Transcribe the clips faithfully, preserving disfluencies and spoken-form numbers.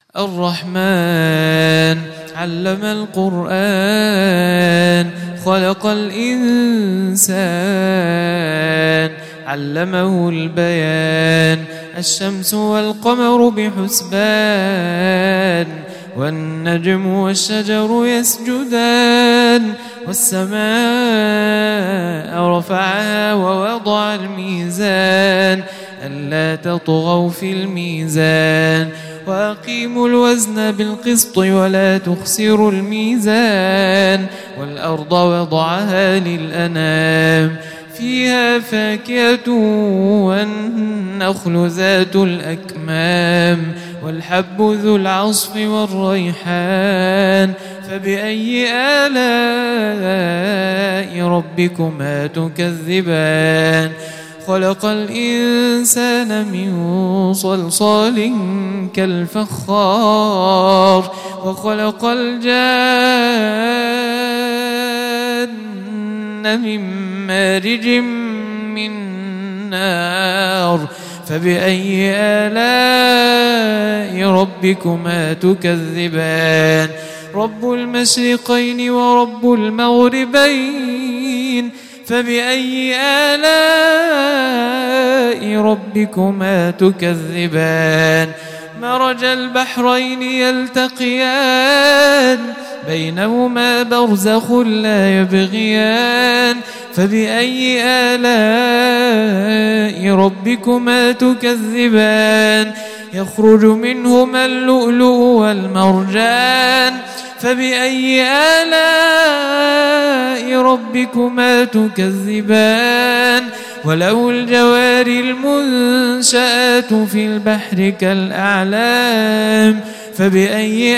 الرحمن علم القرآن خلق الإنسان علمه البيان الشمس والقمر بحسبان والنجم والشجر يسجدان والسماء رفعها ووضع الميزان ألا تطغوا في الميزان وأقيموا الوزن بالقسط ولا تخسروا الميزان والأرض وضعها للأنام فيها فاكهة والنخل ذات الأكمام والحب ذو العصف والريحان فبأي آلاء ربكما تكذبان خلق الإنسان من صلصال كالفخار وخلق الجان من مارج من نار فبأي آلاء ربكما تكذبان رب المشرقين ورب المغربين فبأي آلاء ربكما تكذبان مرج البحرين يلتقيان بينهما برزخ لا يبغيان فبأي آلاء ربكما تكذبان يخرج منهما اللؤلؤ والمرجان فبأي آلاء ربكما تكذبان وله الجوار المنشآت في البحر كالأعلام فبأي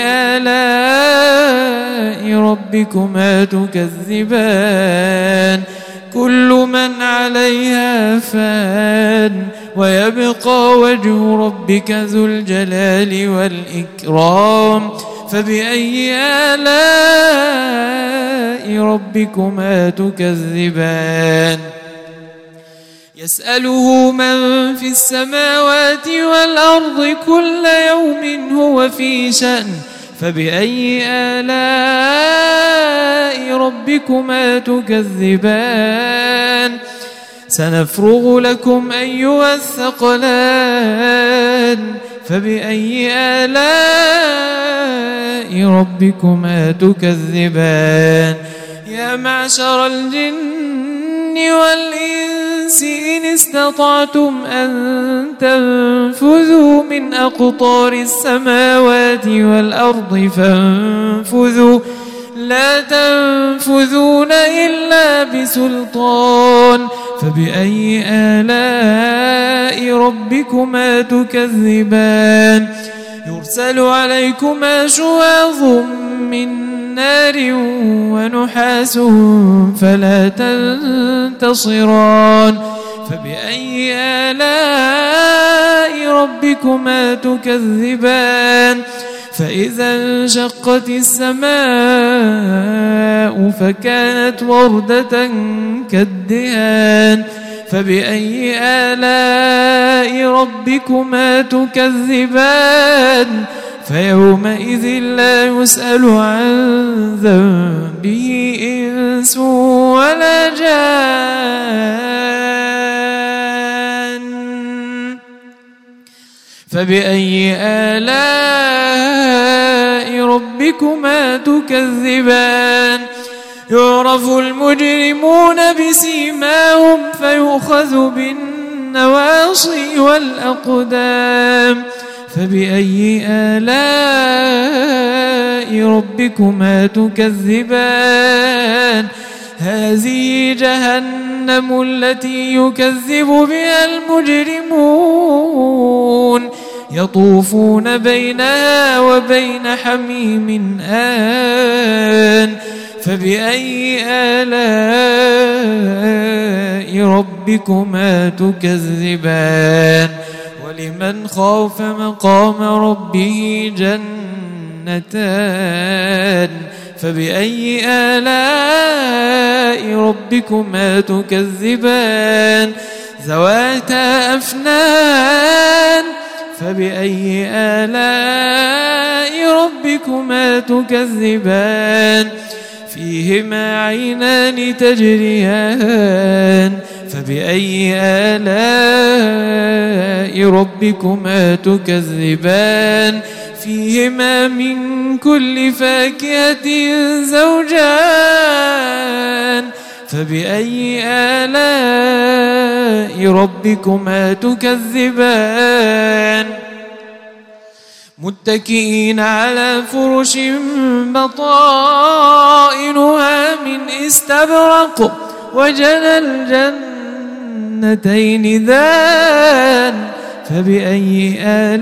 آلاء ربكما تكذبان كل من عليها فان ويبقى وجه ربك ذو الجلال والإكرام فبأي آلاء ربكما تكذبان يسأله من في السماوات والأرض كل يوم هو في شأن فبأي آلاء ربكما تكذبان سنفرغ لكم أيها الثقلان فبأي آلاء ربكما تكذبان يا معشر الجن والإنس إن استطعتم أن تنفذوا من أقطار السماوات والأرض فانفذوا لا تنفذون إلا بسلطان فبأي آلاء ربكما تكذبان يرسل عليكما شواظ من نار ونحاس فلا تنتصران فبأي آلاء ربكما تكذبان فإذا انشقت السماء فكانت وردة كالدهان فبأي آلاء ربكما تكذبان فيومئذ لا يسأل عن ذنبه إنس ولا جان فبأي آلاء ربكما تكذبان يعرف المجرمون بسيماهم فيؤخذ بالنواصي والأقدام فبأي آلاء ربكما تكذبان هذه جهنم التي يكذب بها المجرمون يطوفون بينها وبين حميم آن فبأي آلاء ربكما تكذبان ولمن خاف مقام ربه جنتان فبأي آلاء ربكما تكذبان ذواتا أفنان فبأي آلاء تكذبان فيهما عينان تجريان فبأي آلاء ربكما تكذبان فيهما من كل فاكهة زوجان فبأي آلاء ربكما تكذبان متكئين على فرش بطائنها من استبرق وجنى الجنتين دان فبأي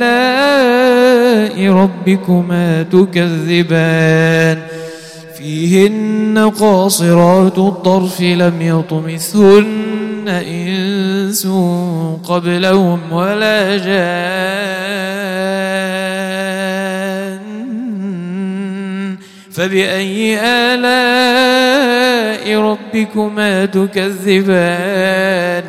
آلاء ربكما تكذبان فيهن قاصرات الطرف لم يطمثهن إنس قبلهم ولا جان فبأي آلاء ربكما تكذبان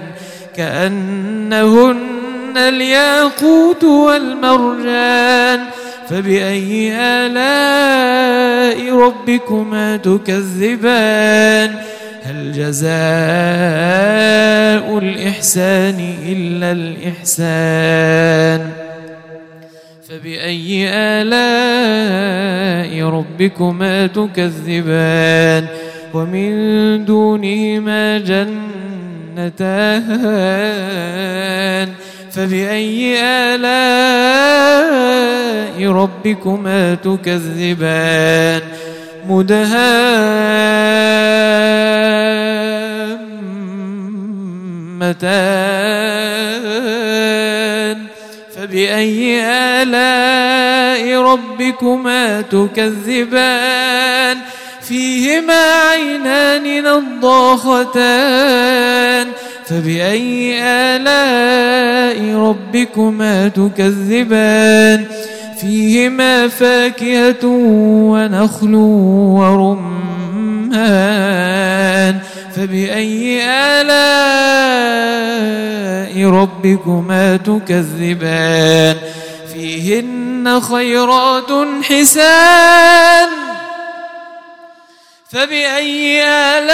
كأنهن الياقوت والمرجان فبأي آلاء ربكما تكذبان هل جزاء الإحسان إلا الإحسان فبأي آلاء ربكما تكذبان ومن دونهما جنتان فبأي آلاء ربكما تكذبان مدهامتان فبأي آلاء ربكما تكذبان فيهما عينان نضاختان فبأي آلاء ربكما تكذبان فيهما فاكهة ونخل ورمان فبأي آلاء ربكما تكذبان فيهن خيرات حسان فبأي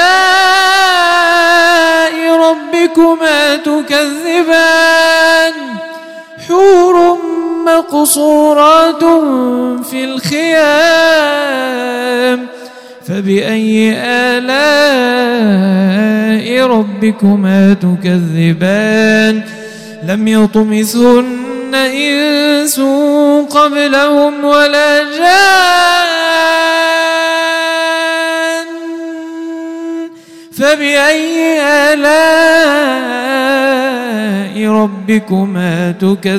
آلاء ربكما تكذبان حور مقصورات في الخيام فبأي آلاء ربكما تكذبان لم يطمثهن إنس قبلهم ولا جان فبأي آلاء ربكما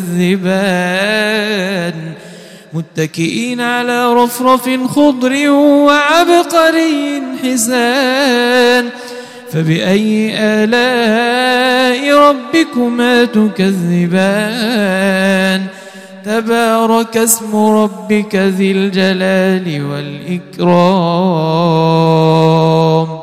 تكذبان متكئين على رفرف خضر وعبقري حسان فبأي آلاء ربكما تكذبان تبارك اسم ربك ذي الجلال والإكرام